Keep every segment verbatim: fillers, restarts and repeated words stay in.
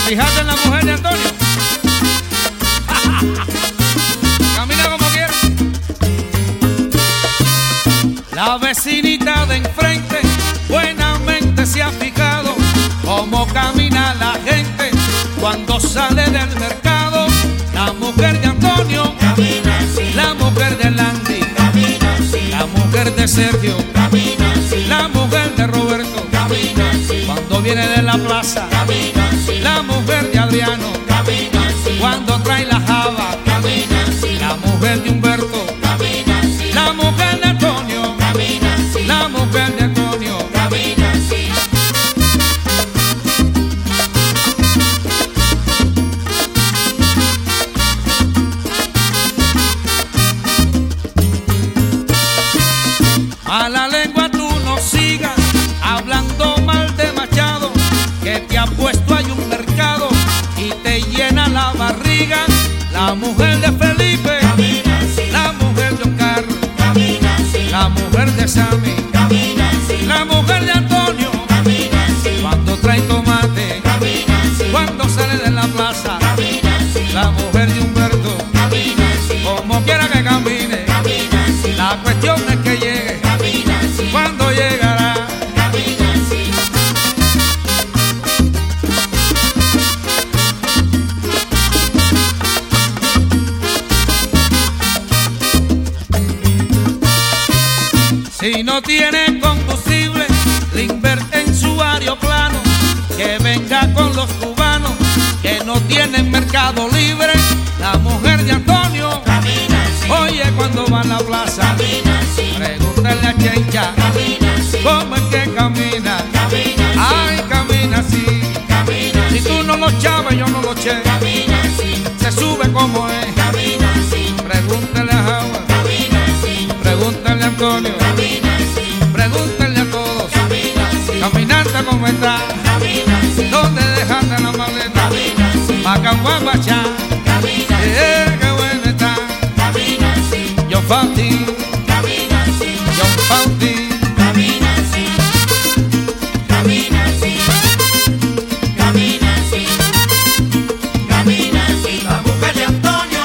fijaste en la mujer de Antonio? Camina como quiera. La vecinita de enfrente buenamente se ha fijado cómo camina la gente cuando sale del mercado. La mujer de Antonio camina así, la mujer de Landy camina así, la mujer de Sergio camina así, la mujer de Roberto camina así, cuando viene de la plaza camina así, la mujer de Adriano camina así, cuando trae la java camina así, la mujer de Humberto camina así, la mujer de Antonio camina así, la mujer de Antonio camina así. Mala lengua tú no sigas hablando mal de Machado, que te ha puesto ahí un mercado y te llena la barriga. La mujer de Felipe camina así, la mujer de Oscar camina así, la mujer de Sammy camina así, la mujer de Antonio camina así, cuando trae tomate camina así, cuando sale de la plaza camina así, la mujer de Humberto camina así, como quiera que camine camina así, la cuestión es que llegue camina así, cuando llegará camina así. Si no tiene combustible, le invierte en su aeroplano, que venga con los cubanos que no tienen mercado libre. La mujer de Antonio camina así, oye cuando va a la plaza camina así, pregúntale a Chencha camina así, cómo es que camina camina así, ay camina así, camina así. Si tú no lo chavas yo no lo che camina así, se sube como es camina así, pregúntale a Java camina así, pregúntale a Antonio camina así, pregúntale a todos camina así, caminante cómo está camina así, dónde dejaste la maleta camina así, Macahuamachá camina así, eh, qué bueno está camina así, John Fausti camina así, John Fausti camina así, camina así, camina así, camina así, la mujer de Antonio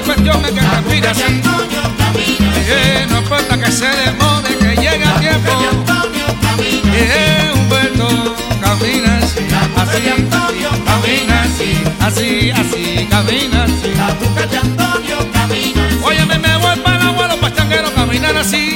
cuestión es que respira así. Eh, no importa que se demore, que llegue a tiempo. Eh, Humberto camina así, así, camina así, así, así, camina así. Óyeme, me voy para el abuelo pachanguero, caminar así.